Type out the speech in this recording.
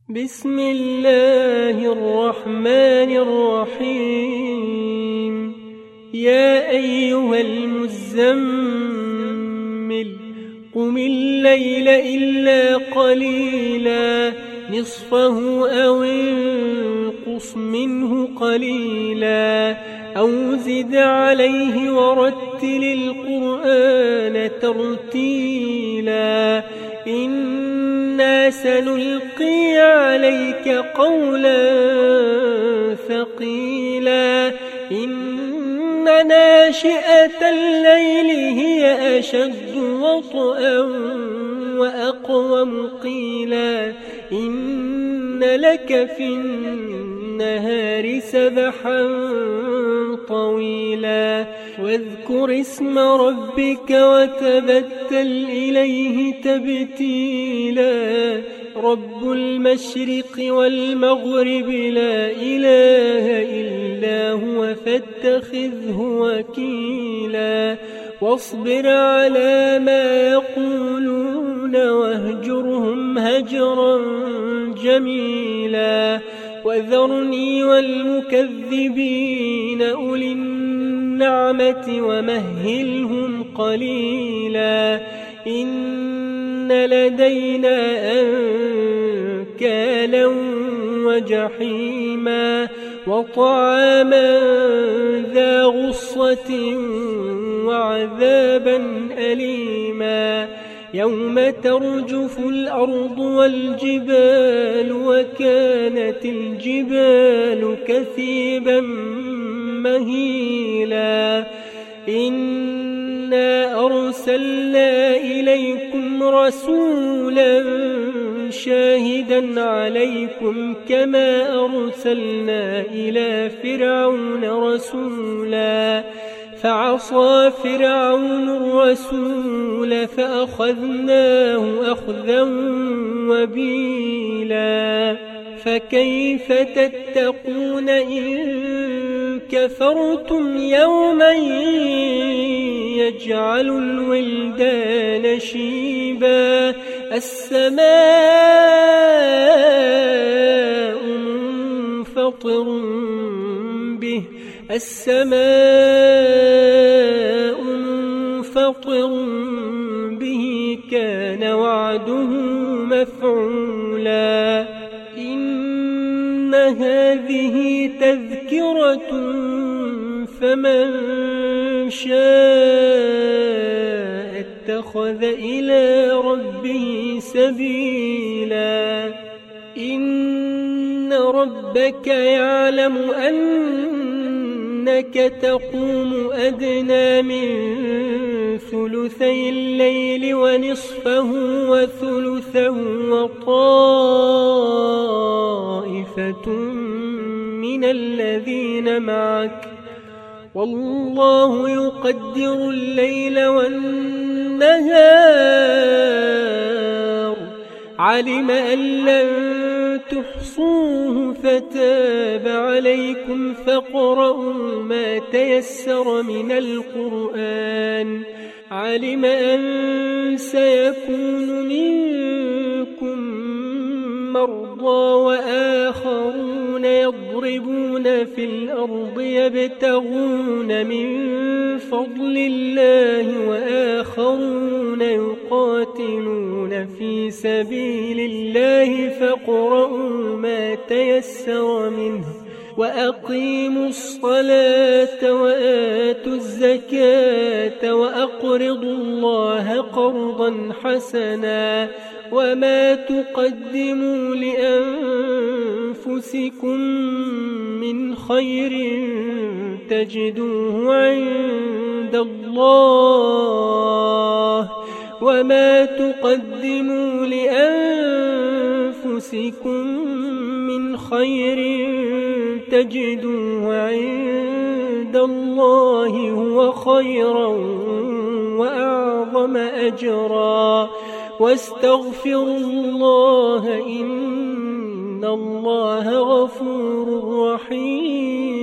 بسم الله الرحمن الرحيم. يا أيها المزمل قم الليل إلا قليلا نصفه أو انقص منه قليلا أو زد عليه ورتل القرآن ترتيلا إنا سنلقي عليك قولا ثقيلا إن ناشئة الليل هي أشد وطئا وأقوم قيلا إن لك في النهار سبحا طويلا واذكر اسم ربك وتبتل إليه تبتيلا رب المشرق والمغرب لا إله إلا هو فاتخذه وكيلا واصبر على ما يقولون واهجرهم هجرا جميلا وذرني والمكذبين أولي النعمة ومهلهم قليلا إن لدينا أنكالا وجحيما وطعاما ذا غصة وعذابا أليما يوم ترجف الأرض والجبال وكانت الجبال كثيبا مهيلا إنا أرسلنا إليكم رسولا شاهدا عليكم كما أرسلنا إلى فرعون رسولا فعصى فرعون الرسول فأخذناه أخذا وبيلا فكيف تتقون إن كفرتم يوما يجعل الولدان شيبا السماء منفطر به السماء منفطر به كان وعده مفعولا إن هذه تذكرة فمن شاء اتخذ إلى ربه سبيلا إن ربك يعلم أنك تقوم أدنى من ثلثي الليل ونصفه وثلثه وطائفة من الذين معك والله يقدر الليل والنهار علم أن لن تحصوه فتاب عليكم فاقرؤوا ما تيسر من القرآن علم أن سيكون منكم مرضى وآخرون يضربون في الأرض يبتغون من فضل الله وآخرون يقاتلون في سبيل الله فاقرؤوا ما تيسر منه وأقيموا الصلاة وآتوا الزكاة وأقرضوا الله قرضا حسنا وما تقدموا لأنفسكم من خير تجدوه عند الله وما تقدموا لأنفسكم من خير تجدوه عند الله هو خيرا وأعظم أجرا واستغفروا الله إن الله غفور رحيم